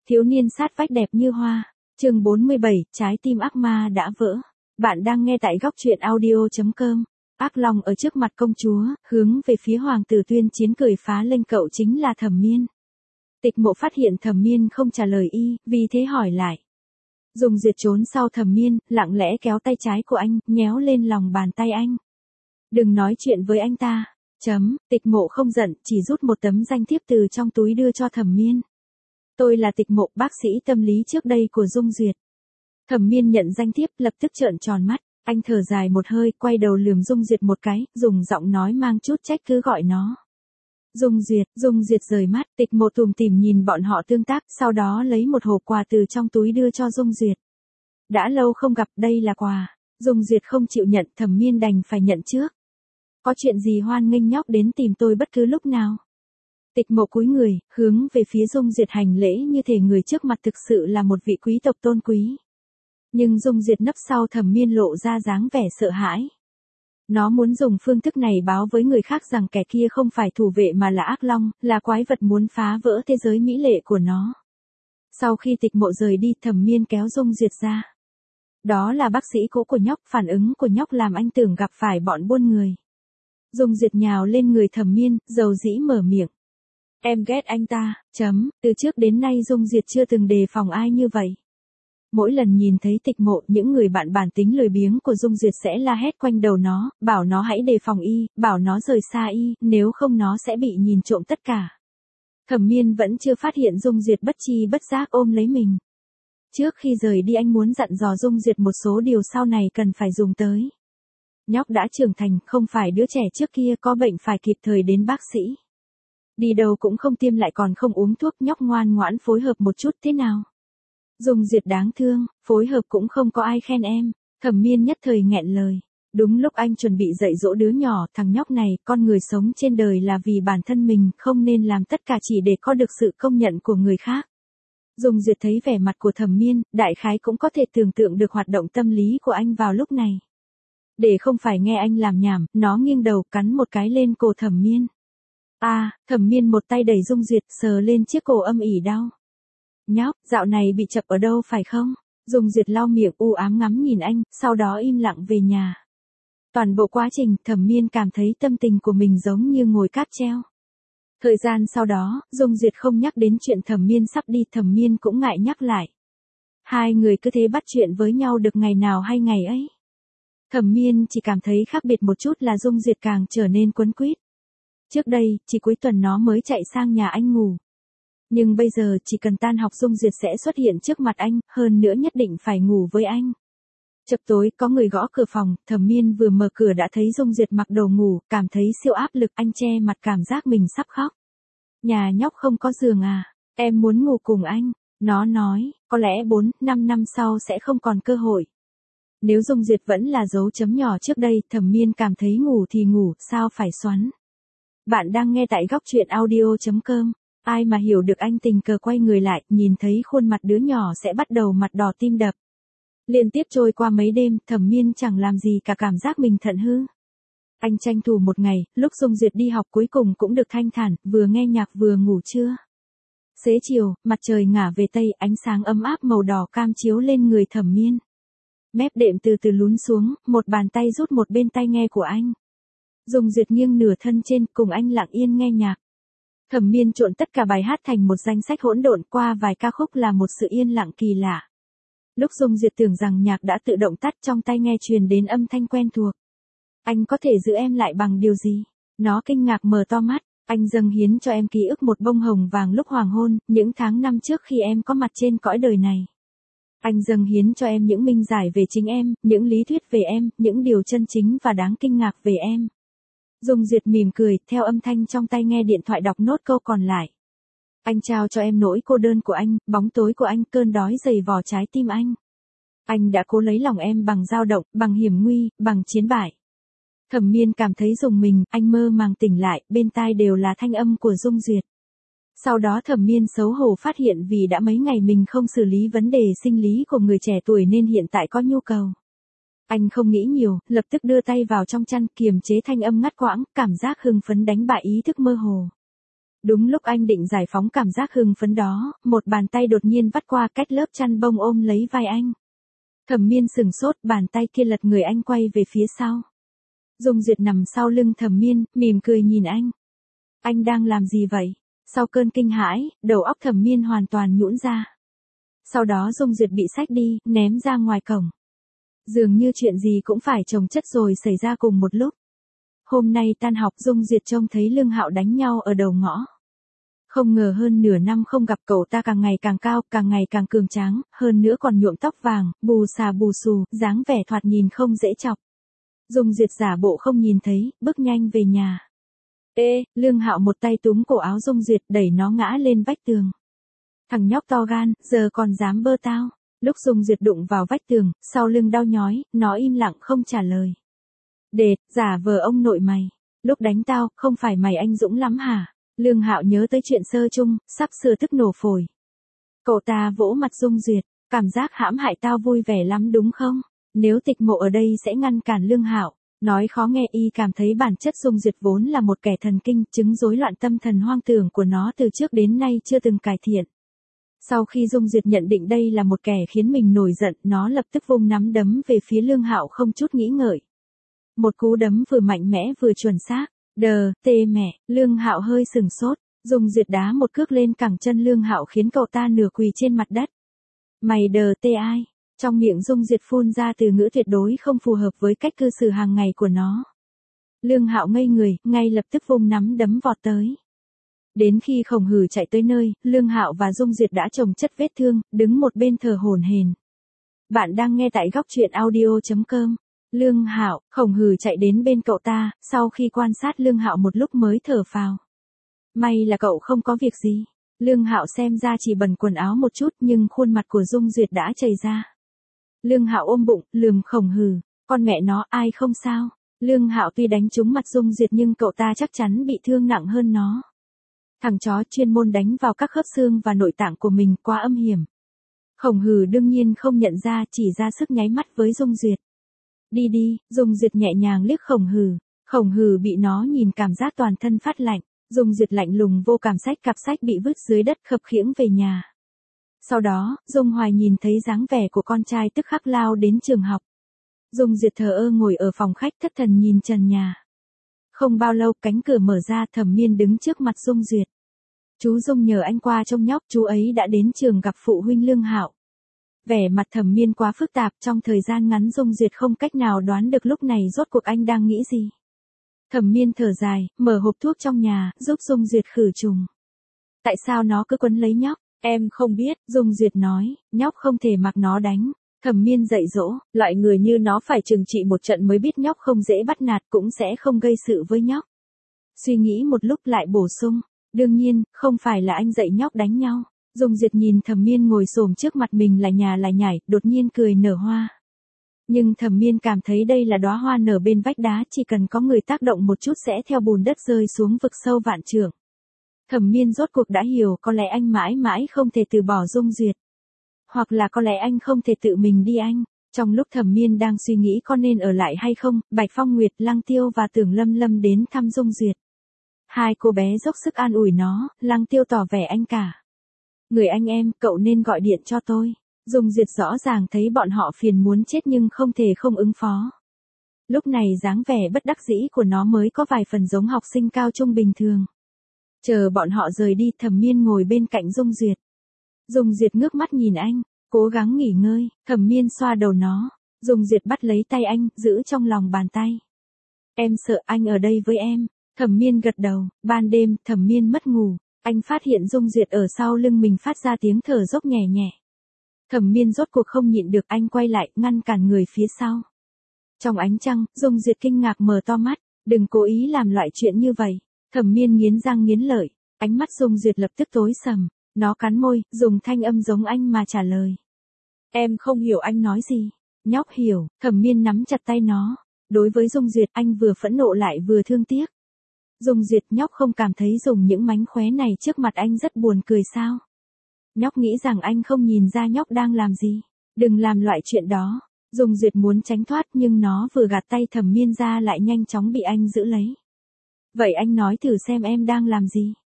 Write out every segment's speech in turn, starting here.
Thiếu niên sát vách đẹp như hoa. Chương 47, trái tim ác ma đã vỡ. Bạn đang nghe tại góc truyện audio.com. Ác long ở trước mặt công chúa, hướng về phía hoàng tử tuyên chiến cười phá lên, cậu chính là Thẩm Miên. Tịch Mộ phát hiện Thẩm Miên không trả lời y, vì thế hỏi lại. Dùng Duyệt trốn sau Thẩm Miên, lặng lẽ kéo tay trái của anh, nhéo lên lòng bàn tay anh. Đừng nói chuyện với anh ta. Tịch Mộ không giận, chỉ rút một tấm danh thiếp từ trong túi đưa cho Thẩm Miên. Tôi là Tịch Mộ, bác sĩ tâm lý trước đây của Dung Duyệt. Thẩm Miên nhận danh thiếp, lập tức trợn tròn mắt, anh thở dài một hơi, quay đầu lườm Dung Duyệt một cái, dùng giọng nói mang chút trách cứ gọi nó. Dung Duyệt rời mắt, Tịch Mộ tủm tỉm nhìn bọn họ tương tác, sau đó lấy một hộp quà từ trong túi đưa cho Dung Duyệt. Đã lâu không gặp, đây là quà. Dung Duyệt không chịu nhận, Thẩm Miên đành phải nhận trước. Có chuyện gì hoan nghênh nhóc đến tìm tôi bất cứ lúc nào. Tịch Mộ cúi người, hướng về phía Dung Duyệt hành lễ như thể người trước mặt thực sự là một vị quý tộc tôn quý. Nhưng Dung Duyệt nấp sau Thẩm Miên lộ ra dáng vẻ sợ hãi. Nó muốn dùng phương thức này báo với người khác rằng kẻ kia không phải thủ vệ mà là ác long, là quái vật muốn phá vỡ thế giới mỹ lệ của nó. Sau khi Tịch Mộ rời đi, Thẩm Miên kéo Dung Duyệt ra. Đó là bác sĩ cũ của nhóc, phản ứng của nhóc làm anh tưởng gặp phải bọn buôn người. Dung Duyệt nhào lên người Thẩm Miên, dầu dĩ mở miệng. Em ghét anh ta. Từ trước đến nay Dung Duyệt chưa từng đề phòng ai như vậy. Mỗi lần nhìn thấy Tịch Mộ, những người bạn bản tính lười biếng của Dung Duyệt sẽ la hét quanh đầu nó, bảo nó hãy đề phòng y, bảo nó rời xa y, nếu không nó sẽ bị nhìn trộm tất cả. Thẩm Miên vẫn chưa phát hiện Dung Duyệt bất chi bất giác ôm lấy mình. Trước khi rời đi anh muốn dặn dò Dung Duyệt một số điều sau này cần phải dùng tới. Nhóc đã trưởng thành, không phải đứa trẻ trước kia có bệnh phải kịp thời đến bác sĩ. Đi đâu cũng không tiêm lại còn không uống thuốc, nhóc ngoan ngoãn phối hợp một chút thế nào. Dung Duyệt đáng thương, phối hợp cũng không có ai khen em. Thẩm Miên nhất thời nghẹn lời. Đúng lúc anh chuẩn bị dạy dỗ đứa nhỏ, thằng nhóc này, con người sống trên đời là vì bản thân mình, không nên làm tất cả chỉ để có được sự công nhận của người khác. Dung Duyệt thấy vẻ mặt của Thẩm Miên, đại khái cũng có thể tưởng tượng được hoạt động tâm lý của anh vào lúc này. Để không phải nghe anh làm nhảm, nó nghiêng đầu cắn một cái lên cổ Thẩm Miên. Thẩm Miên một tay đẩy Dung Duyệt, sờ lên chiếc cổ âm ỉ đau. Nhóc, dạo này bị chập ở đâu phải không? Dung Duyệt lau miệng u ám ngắm nhìn anh, sau đó im lặng về nhà. Toàn bộ quá trình, Thẩm Miên cảm thấy tâm tình của mình giống như ngồi cáp treo. Thời gian sau đó, Dung Duyệt không nhắc đến chuyện Thẩm Miên sắp đi, Thẩm Miên cũng ngại nhắc lại. Hai người cứ thế bắt chuyện với nhau được ngày nào hay ngày ấy. Thẩm Miên chỉ cảm thấy khác biệt một chút là Dung Duyệt càng trở nên quấn quýt. Trước đây, chỉ cuối tuần nó mới chạy sang nhà anh ngủ. Nhưng bây giờ chỉ cần tan học Dung Duyệt sẽ xuất hiện trước mặt anh, hơn nữa nhất định phải ngủ với anh. Chập tối có người gõ cửa phòng, Thẩm Miên vừa mở cửa đã thấy Dung Duyệt mặc đồ ngủ, cảm thấy siêu áp lực, anh che mặt cảm giác mình sắp khóc. Nhà nhóc không có giường à, em muốn ngủ cùng anh. Nó nói, có lẽ 4-5 năm sau sẽ không còn cơ hội. Nếu Dung Duyệt vẫn là dấu chấm nhỏ trước đây, Thẩm Miên cảm thấy ngủ thì ngủ, sao phải xoắn. Bạn đang nghe tại góc truyện audio.com. Ai mà hiểu được anh tình cờ quay người lại, nhìn thấy khuôn mặt đứa nhỏ sẽ bắt đầu mặt đỏ tim đập. Liên tiếp trôi qua mấy đêm, Thẩm Miên chẳng làm gì cả, cảm giác mình thận hư. Anh tranh thủ một ngày, lúc Dung Duyệt đi học cuối cùng cũng được thanh thản, vừa nghe nhạc vừa ngủ trưa. Xế chiều, mặt trời ngả về tây, ánh sáng ấm áp màu đỏ cam chiếu lên người Thẩm Miên. Mép đệm từ từ lún xuống, một bàn tay rút một bên tai nghe của anh. Dung Duyệt nghiêng nửa thân trên, cùng anh lặng yên nghe nhạc. Thẩm Miên trộn tất cả bài hát thành một danh sách hỗn độn, qua vài ca khúc là một sự yên lặng kỳ lạ. Lúc Dung Duyệt tưởng rằng nhạc đã tự động tắt, trong tai nghe truyền đến âm thanh quen thuộc. Anh có thể giữ em lại bằng điều gì? Nó kinh ngạc mở to mắt. Anh dâng hiến cho em ký ức một bông hồng vàng lúc hoàng hôn, những tháng năm trước khi em có mặt trên cõi đời này. Anh dâng hiến cho em những minh giải về chính em, những lý thuyết về em, những điều chân chính và đáng kinh ngạc về em. Dung Duyệt mỉm cười, theo âm thanh trong tai nghe điện thoại đọc nốt câu còn lại. Anh trao cho em nỗi cô đơn của anh, bóng tối của anh, cơn đói dày vò trái tim anh. Anh đã cố lấy lòng em bằng dao động, bằng hiểm nguy, bằng chiến bại. Thẩm Miên cảm thấy rùng mình, anh mơ màng tỉnh lại, bên tai đều là thanh âm của Dung Duyệt. Sau đó Thẩm Miên xấu hổ phát hiện vì đã mấy ngày mình không xử lý vấn đề sinh lý của người trẻ tuổi nên hiện tại có nhu cầu. Anh không nghĩ nhiều, lập tức đưa tay vào trong chăn, kiềm chế thanh âm ngắt quãng, cảm giác hưng phấn đánh bại ý thức mơ hồ. Đúng lúc anh định giải phóng cảm giác hưng phấn đó, một bàn tay đột nhiên vắt qua cách lớp chăn bông ôm lấy vai anh. Thẩm Miên sừng sốt, bàn tay kia lật người anh quay về phía sau. Dung Duyệt nằm sau lưng Thẩm Miên, mỉm cười nhìn anh. Anh đang làm gì vậy? Sau cơn kinh hãi, đầu óc Thẩm Miên hoàn toàn nhũn ra. Sau đó Dung Duyệt bị xách đi, ném ra ngoài cổng. Dường như chuyện gì cũng phải chồng chất rồi xảy ra cùng một lúc. Hôm nay tan học Dung Duyệt trông thấy Lương Hạo đánh nhau ở đầu ngõ. Không ngờ hơn nửa năm không gặp cậu ta càng ngày càng cao, càng ngày càng cường tráng, hơn nữa còn nhuộm tóc vàng, bù xà bù xù, dáng vẻ thoạt nhìn không dễ chọc. Dung Duyệt giả bộ không nhìn thấy, bước nhanh về nhà. Ê, Lương Hạo một tay túm cổ áo Dung Duyệt đẩy nó ngã lên vách tường. Thằng nhóc to gan, giờ còn dám bơ tao. Lúc Dung Duyệt đụng vào vách tường, sau lưng đau nhói, nó im lặng không trả lời. Đệt, giả vờ ông nội mày. Lúc đánh tao, không phải mày anh dũng lắm hả? Lương Hạo nhớ tới chuyện sơ chung, sắp sửa tức nổ phổi. Cậu ta vỗ mặt Dung Duyệt, cảm giác hãm hại tao vui vẻ lắm đúng không? Nếu Tịch Mộ ở đây sẽ ngăn cản Lương Hạo. Nói khó nghe y cảm thấy bản chất Dung Duyệt vốn là một kẻ thần kinh, chứng rối loạn tâm thần hoang tưởng của nó từ trước đến nay chưa từng cải thiện. Sau khi Dung Duyệt nhận định đây là một kẻ khiến mình nổi giận, nó lập tức vung nắm đấm về phía Lương Hạo không chút nghĩ ngợi. Một cú đấm vừa mạnh mẽ vừa chuẩn xác. Đờ, tê mẹ, Lương Hạo hơi sừng sốt, Dung Duyệt đá một cước lên cẳng chân Lương Hạo khiến cậu ta nửa quỳ trên mặt đất. Mày đờ tê ai? Trong miệng Dung Duyệt phun ra từ ngữ tuyệt đối không phù hợp với cách cư xử hàng ngày của nó. Lương Hạo ngây người, ngay lập tức vung nắm đấm vọt tới. Đến khi Khổng Hử chạy tới nơi, Lương Hạo và Dung Duyệt đã chồng chất vết thương, đứng một bên thở hổn hển. Bạn đang nghe tại góc truyện audio.com. Lương Hạo, Khổng Hử chạy đến bên cậu ta, sau khi quan sát Lương Hạo một lúc mới thở phào. May là cậu không có việc gì. Lương Hạo xem ra chỉ bẩn quần áo một chút nhưng khuôn mặt của Dung Duyệt đã chảy ra. Lương Hạo ôm bụng, lườm Khổng Hử, con mẹ nó ai không sao. Lương Hạo tuy đánh trúng mặt Dung Duyệt nhưng cậu ta chắc chắn bị thương nặng hơn nó. Thằng chó chuyên môn đánh vào các khớp xương và nội tạng của mình quá âm hiểm. Khổng Hử đương nhiên không nhận ra, chỉ ra sức nháy mắt với Dung Duyệt. Đi đi, Dung Duyệt nhẹ nhàng liếc Khổng Hử. Khổng Hử bị nó nhìn cảm giác toàn thân phát lạnh. Dung Duyệt lạnh lùng vô cảm xách cặp sách bị vứt dưới đất khập khiễng về nhà. Sau đó, Dung Hoài nhìn thấy dáng vẻ của con trai tức khắc lao đến trường học. Dung Duyệt thờ ơ ngồi ở phòng khách thất thần nhìn trần nhà. Không bao lâu cánh cửa mở ra, Thẩm Miên đứng trước mặt Dung Duyệt. Chú Dung nhờ anh qua trông nhóc, chú ấy đã đến trường gặp phụ huynh Lương Hạo. Vẻ mặt Thẩm Miên quá phức tạp, trong thời gian ngắn Dung Duyệt không cách nào đoán được lúc này rốt cuộc anh đang nghĩ gì. Thẩm Miên thở dài, mở hộp thuốc trong nhà, giúp Dung Duyệt khử trùng. Tại sao nó cứ quấn lấy nhóc? Em không biết, Dung Duyệt nói, nhóc không thể mặc nó đánh. Thẩm Miên dạy dỗ, loại người như nó phải trừng trị một trận mới biết nhóc không dễ bắt nạt, cũng sẽ không gây sự với nhóc. Suy nghĩ một lúc lại bổ sung, đương nhiên, không phải là anh dạy nhóc đánh nhau. Dung Duyệt nhìn Thẩm Miên ngồi xổm trước mặt mình là nhà là nhảy, đột nhiên cười nở hoa. Nhưng Thẩm Miên cảm thấy đây là đóa hoa nở bên vách đá, chỉ cần có người tác động một chút sẽ theo bùn đất rơi xuống vực sâu vạn trượng. Thẩm Miên rốt cuộc đã hiểu, có lẽ anh mãi mãi không thể từ bỏ Dung Duyệt. Hoặc là có lẽ anh không thể tự mình đi anh. Trong lúc Thẩm Miên đang suy nghĩ có nên ở lại hay không, Bạch Phong Nguyệt, Lăng Tiêu và Tưởng Lâm Lâm đến thăm Dung Duyệt. Hai cô bé dốc sức an ủi nó, Lăng Tiêu tỏ vẻ anh cả. Người anh em, cậu nên gọi điện cho tôi. Dung Duyệt rõ ràng thấy bọn họ phiền muốn chết nhưng không thể không ứng phó. Lúc này dáng vẻ bất đắc dĩ của nó mới có vài phần giống học sinh cao trung bình thường. Chờ bọn họ rời đi, Thẩm Miên ngồi bên cạnh Dung Duyệt. Dung Duyệt ngước mắt nhìn anh, cố gắng nghỉ ngơi, Thẩm Miên xoa đầu nó. Dung Duyệt bắt lấy tay anh, giữ trong lòng bàn tay. Em sợ anh ở đây với em. Thẩm Miên gật đầu, ban đêm, Thẩm Miên mất ngủ. Anh phát hiện Dung Duyệt ở sau lưng mình phát ra tiếng thở dốc nhẹ nhẹ. Thẩm Miên rốt cuộc không nhịn được, anh quay lại, ngăn cản người phía sau. Trong ánh trăng, Dung Duyệt kinh ngạc mở to mắt, đừng cố ý làm loại chuyện như vậy. Thẩm Miên nghiến răng nghiến lợi, ánh mắt Dung Duyệt lập tức tối sầm, nó cắn môi, dùng thanh âm giống anh mà trả lời. Em không hiểu anh nói gì. Nhóc hiểu, Thẩm Miên nắm chặt tay nó. Đối với Dung Duyệt, anh vừa phẫn nộ lại vừa thương tiếc. Dung Duyệt, nhóc không cảm thấy dùng những mánh khóe này trước mặt anh rất buồn cười sao? Nhóc nghĩ rằng anh không nhìn ra nhóc đang làm gì. Đừng làm loại chuyện đó. Dung Duyệt muốn tránh thoát nhưng nó vừa gạt tay Thẩm Miên ra lại nhanh chóng bị anh giữ lấy. Vậy anh nói thử xem em đang làm gì.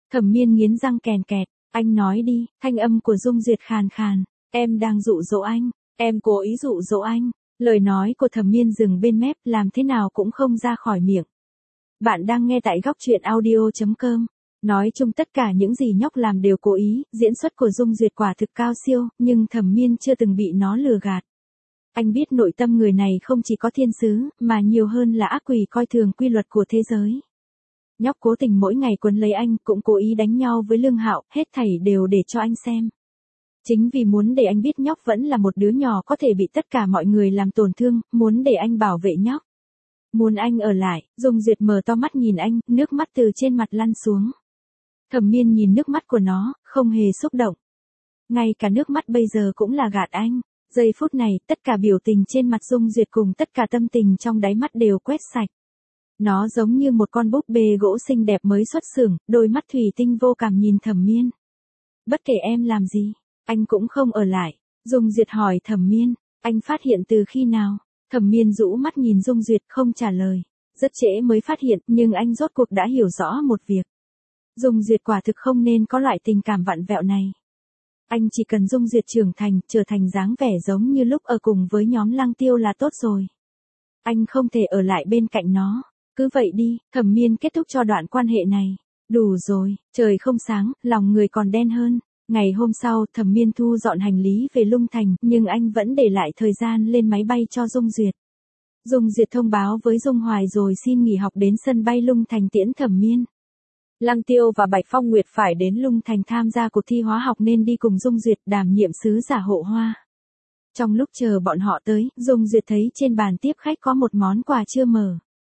Thẩm Miên nghiến răng kèn kẹt, anh nói đi, thanh âm của Dung Duyệt khàn khàn, em đang dụ dỗ anh, em cố ý dụ dỗ anh. Lời nói của Thẩm Miên dừng bên mép, làm thế nào cũng không ra khỏi miệng. Bạn đang nghe tại góc truyện audio.com. Nói chung tất cả những gì nhóc làm đều cố ý, diễn xuất của Dung Duyệt quả thực cao siêu, nhưng Thẩm Miên chưa từng bị nó lừa gạt. Anh biết nội tâm người này không chỉ có thiên sứ, mà nhiều hơn là ác quỷ coi thường quy luật của thế giới. Nhóc cố tình mỗi ngày quấn lấy anh, cũng cố ý đánh nhau với Lương Hạo, hết thảy đều để cho anh xem. Chính vì muốn để anh biết nhóc vẫn là một đứa nhỏ có thể bị tất cả mọi người làm tổn thương, muốn để anh bảo vệ nhóc. Muốn anh ở lại. Dung Duyệt mở to mắt nhìn anh, nước mắt từ trên mặt lăn xuống. Thẩm Miên nhìn nước mắt của nó, không hề xúc động. Ngay cả nước mắt bây giờ cũng là gạt anh. Giây phút này, tất cả biểu tình trên mặt Dung Duyệt cùng tất cả tâm tình trong đáy mắt đều quét sạch. Nó giống như một con búp bê gỗ xinh đẹp mới xuất xưởng, đôi mắt thủy tinh vô cảm nhìn Thẩm Miên. Bất kể em làm gì, anh cũng không ở lại. Dung Duyệt hỏi Thẩm Miên, anh phát hiện từ khi nào? Thẩm Miên rũ mắt nhìn Dung Duyệt không trả lời. Rất trễ mới phát hiện, nhưng anh rốt cuộc đã hiểu rõ một việc. Dung Duyệt quả thực không nên có loại tình cảm vặn vẹo này. Anh chỉ cần Dung Duyệt trưởng thành, trở thành dáng vẻ giống như lúc ở cùng với nhóm Lăng Tiêu là tốt rồi. Anh không thể ở lại bên cạnh nó. Cứ vậy đi, Thẩm Miên kết thúc cho đoạn quan hệ này. Đủ rồi, trời không sáng, lòng người còn đen hơn. Ngày hôm sau, Thẩm Miên thu dọn hành lý về Lung Thành, nhưng anh vẫn để lại thời gian lên máy bay cho Dung Duyệt. Dung Duyệt thông báo với Dung Hoài rồi xin nghỉ học đến sân bay Lung Thành tiễn Thẩm Miên. Lăng Tiêu và Bạch Phong Nguyệt phải đến Lung Thành tham gia cuộc thi hóa học nên đi cùng Dung Duyệt đảm nhiệm sứ giả hộ hoa. Trong lúc chờ bọn họ tới, Dung Duyệt thấy trên bàn tiếp khách có một món quà chưa mở.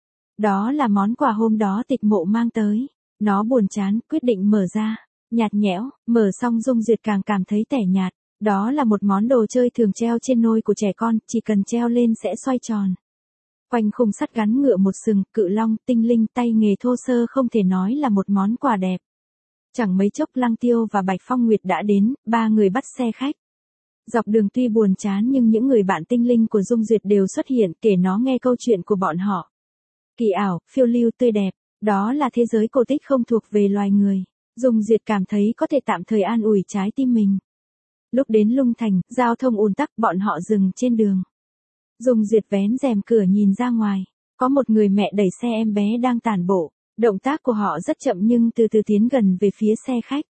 Đó là món quà hôm đó Tịch Mộ mang tới. Nó buồn chán, quyết định mở ra. Nhạt nhẽo, mở xong Dung Duyệt càng cảm thấy tẻ nhạt. Đó là một món đồ chơi thường treo trên nôi của trẻ con, chỉ cần treo lên sẽ xoay tròn. Quanh khung sắt gắn ngựa một sừng, cự long, tinh linh, tay nghề thô sơ không thể nói là một món quà đẹp. Chẳng mấy chốc Lăng Tiêu và Bạch Phong Nguyệt đã đến, ba người bắt xe khách. Dọc đường tuy buồn chán nhưng những người bạn tinh linh của Dung Duyệt đều xuất hiện kể nó nghe câu chuyện của bọn họ. Kỳ ảo, phiêu lưu tươi đẹp, đó là thế giới cổ tích không thuộc về loài người. Dung Duyệt cảm thấy có thể tạm thời an ủi trái tim mình. Lúc đến Lung Thành, giao thông ùn tắc, bọn họ dừng trên đường. Dung Duyệt vén rèm cửa nhìn ra ngoài. Có một người mẹ đẩy xe em bé đang tản bộ. Động tác của họ rất chậm nhưng từ từ tiến gần về phía xe khách.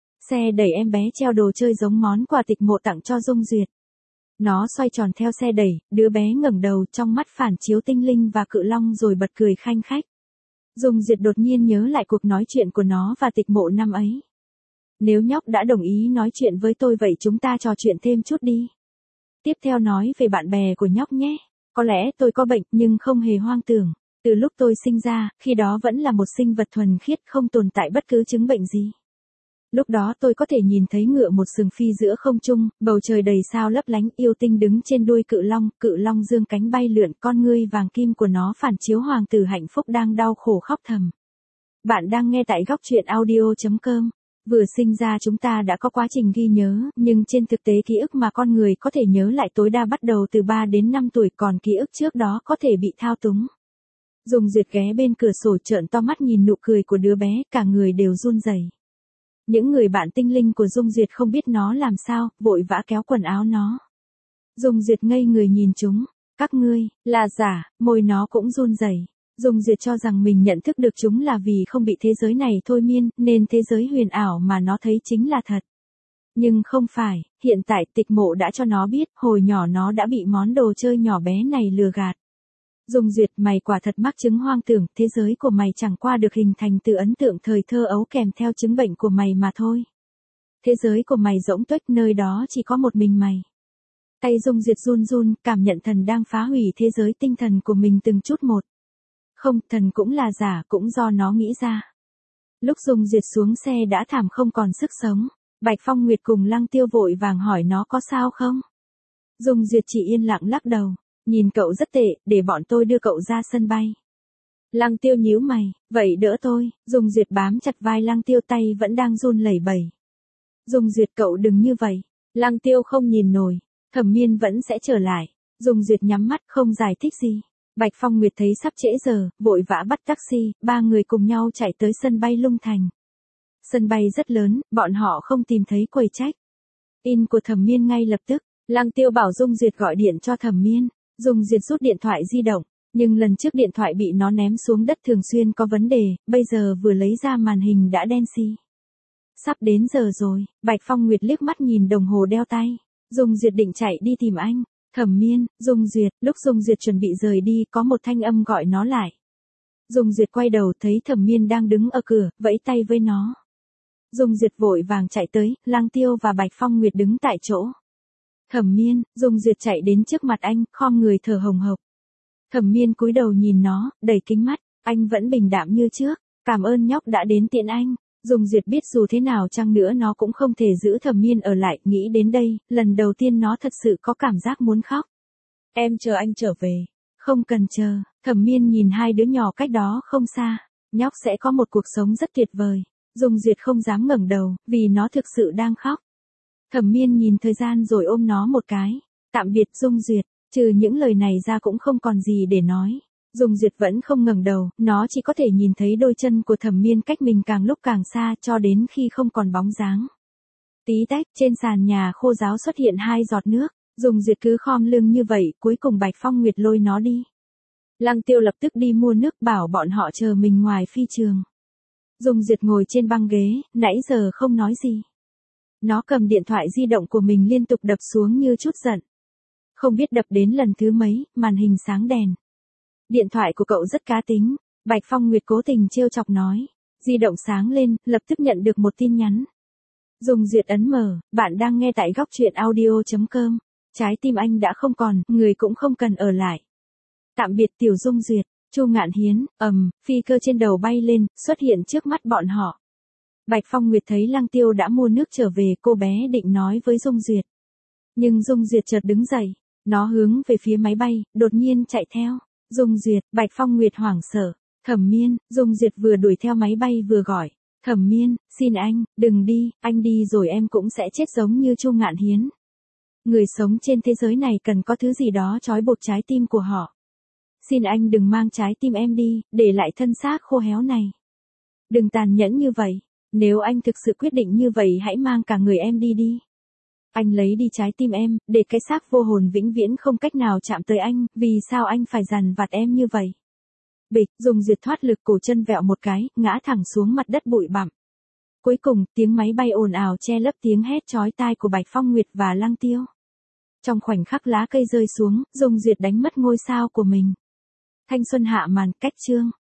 Xe đẩy em bé treo đồ chơi giống món quà Tịch Mộ tặng cho Dung Duyệt. Nó xoay tròn theo xe đẩy, đứa bé ngẩng đầu trong mắt phản chiếu tinh linh và cự long rồi bật cười khanh khách. Dung Duyệt đột nhiên nhớ lại cuộc nói chuyện của nó và Tịch Mộ năm ấy. Nếu nhóc đã đồng ý nói chuyện với tôi vậy chúng ta trò chuyện thêm chút đi. Tiếp theo nói về bạn bè của nhóc nhé. Có lẽ tôi có bệnh nhưng không hề hoang tưởng. Từ lúc tôi sinh ra, khi đó vẫn là một sinh vật thuần khiết không tồn tại bất cứ chứng bệnh gì. Lúc đó tôi có thể nhìn thấy ngựa một sừng phi giữa không trung, bầu trời đầy sao lấp lánh, yêu tinh đứng trên đuôi cự long dương cánh bay lượn, con ngươi vàng kim của nó phản chiếu hoàng tử hạnh phúc đang đau khổ khóc thầm. Bạn đang nghe tại góc truyện audio.com. Vừa sinh ra chúng ta đã có quá trình ghi nhớ, nhưng trên thực tế ký ức mà con người có thể nhớ lại tối đa bắt đầu từ 3 đến 5 tuổi, còn ký ức trước đó có thể bị thao túng. Dung Duyệt ghé bên cửa sổ trợn to mắt nhìn nụ cười của đứa bé, cả người đều run rẩy. Những người bạn tinh linh của Dung Duyệt không biết nó làm sao, vội vã kéo quần áo nó. Dung Duyệt ngây người nhìn chúng, các ngươi, là giả, môi nó cũng run rẩy. Dung Duyệt cho rằng mình nhận thức được chúng là vì không bị thế giới này thôi miên, nên thế giới huyền ảo mà nó thấy chính là thật. Nhưng không phải, hiện tại Tịch Mộ đã cho nó biết, hồi nhỏ nó đã bị món đồ chơi nhỏ bé này lừa gạt. Dung Duyệt, mày quả thật mắc chứng hoang tưởng, thế giới của mày chẳng qua được hình thành từ ấn tượng thời thơ ấu kèm theo chứng bệnh của mày mà thôi. Thế giới của mày rỗng tuếch, nơi đó chỉ có một mình mày. Tay Dung Duyệt run run, cảm nhận thần đang phá hủy thế giới tinh thần của mình từng chút một. Không, thần cũng là giả, cũng do nó nghĩ ra. Lúc Dung Duyệt xuống xe đã thảm không còn sức sống. Bạch Phong Nguyệt cùng Lăng Tiêu vội vàng hỏi nó có sao không. Dung Duyệt chỉ yên lặng lắc đầu. Nhìn cậu rất tệ, để bọn tôi đưa cậu ra sân bay. Lăng Tiêu nhíu mày, vậy đỡ tôi. Dung Duyệt bám chặt vai Lăng Tiêu, tay vẫn đang run lẩy bẩy. Dung Duyệt, cậu đừng như vậy. Lăng Tiêu không nhìn nổi. Thẩm Miên vẫn sẽ trở lại. Dung Duyệt nhắm mắt không giải thích gì. Bạch Phong Nguyệt thấy sắp trễ giờ, vội vã bắt taxi, ba người cùng nhau chạy tới sân bay Lung Thành. Sân bay rất lớn, bọn họ không tìm thấy quầy check-in của Thẩm Miên ngay lập tức. Lăng Tiêu bảo Dung Duyệt gọi điện cho Thẩm Miên. Dung Duyệt rút điện thoại di động, nhưng lần trước điện thoại bị nó ném xuống đất thường xuyên có vấn đề, bây giờ vừa lấy ra màn hình đã đen xì. Sắp đến giờ rồi, Bạch Phong Nguyệt liếc mắt nhìn đồng hồ đeo tay. Dung Duyệt định chạy đi tìm anh. Thẩm Miên, Dung Duyệt, lúc Dung Duyệt chuẩn bị rời đi có một thanh âm gọi nó lại. Dung Duyệt quay đầu thấy Thẩm Miên đang đứng ở cửa, vẫy tay với nó. Dung Duyệt vội vàng chạy tới, Lăng Tiêu và Bạch Phong Nguyệt đứng tại chỗ. Thẩm Miên, Dung Duyệt chạy đến trước mặt anh, khom người thở hồng hộc. Thẩm Miên cúi đầu nhìn nó, đầy kính mắt, anh vẫn bình đạm như trước, cảm ơn nhóc đã đến tiện anh. Dung Duyệt biết dù thế nào chăng nữa nó cũng không thể giữ Thẩm Miên ở lại, nghĩ đến đây, lần đầu tiên nó thật sự có cảm giác muốn khóc. Em chờ anh trở về. Không cần chờ, Thẩm Miên nhìn hai đứa nhỏ cách đó không xa, nhóc sẽ có một cuộc sống rất tuyệt vời. Dung Duyệt không dám ngẩng đầu, vì nó thực sự đang khóc. Thẩm Miên nhìn thời gian rồi ôm nó một cái. Tạm biệt Dung Duyệt, trừ những lời này ra cũng không còn gì để nói. Dung Duyệt vẫn không ngẩng đầu, nó chỉ có thể nhìn thấy đôi chân của Thẩm Miên cách mình càng lúc càng xa cho đến khi không còn bóng dáng. Tí tách, trên sàn nhà khô ráo xuất hiện 2 giọt nước. Dung Duyệt cứ khom lưng như vậy, cuối cùng Bạch Phong Nguyệt lôi nó đi. Lăng Tiêu lập tức đi mua nước bảo bọn họ chờ mình ngoài phi trường. Dung Duyệt ngồi trên băng ghế, nãy giờ không nói gì. Nó cầm điện thoại di động của mình liên tục đập xuống như chút giận. Không biết đập đến lần thứ mấy, màn hình sáng đèn. Điện thoại của cậu rất cá tính, Bạch Phong Nguyệt cố tình trêu chọc nói. Di động sáng lên, lập tức nhận được một tin nhắn. Dung Duyệt ấn mở, bạn đang nghe tại góc truyện audio.com. Trái tim anh đã không còn, người cũng không cần ở lại. Tạm biệt Tiểu Dung Duyệt. Chu Ngạn Hiến, phi cơ trên đầu bay lên, xuất hiện trước mắt bọn họ. Bạch Phong Nguyệt thấy Lăng Tiêu đã mua nước trở về, cô bé định nói với Dung Duyệt. Nhưng Dung Duyệt chợt đứng dậy, nó hướng về phía máy bay, đột nhiên chạy theo. Dung Duyệt, Bạch Phong Nguyệt hoảng sợ. Thẩm Miên, Dung Duyệt vừa đuổi theo máy bay vừa gọi. Thẩm Miên, xin anh, đừng đi, anh đi rồi em cũng sẽ chết giống như Chu Ngạn Hiến. Người sống trên thế giới này cần có thứ gì đó trói buộc trái tim của họ. Xin anh đừng mang trái tim em đi, để lại thân xác khô héo này. Đừng tàn nhẫn như vậy. Nếu anh thực sự quyết định như vậy hãy mang cả người em đi đi. Anh lấy đi trái tim em, để cái xác vô hồn vĩnh viễn không cách nào chạm tới anh, vì sao anh phải dằn vặt em như vậy? Bịch, Dung Duyệt thoát lực, cổ chân vẹo một cái, ngã thẳng xuống mặt đất bụi bặm. Cuối cùng, tiếng máy bay ồn ào che lấp tiếng hét chói tai của Bạch Phong Nguyệt và Lăng Tiêu. Trong khoảnh khắc lá cây rơi xuống, Dung Duyệt đánh mất ngôi sao của mình. Thanh xuân hạ màn, cách chương.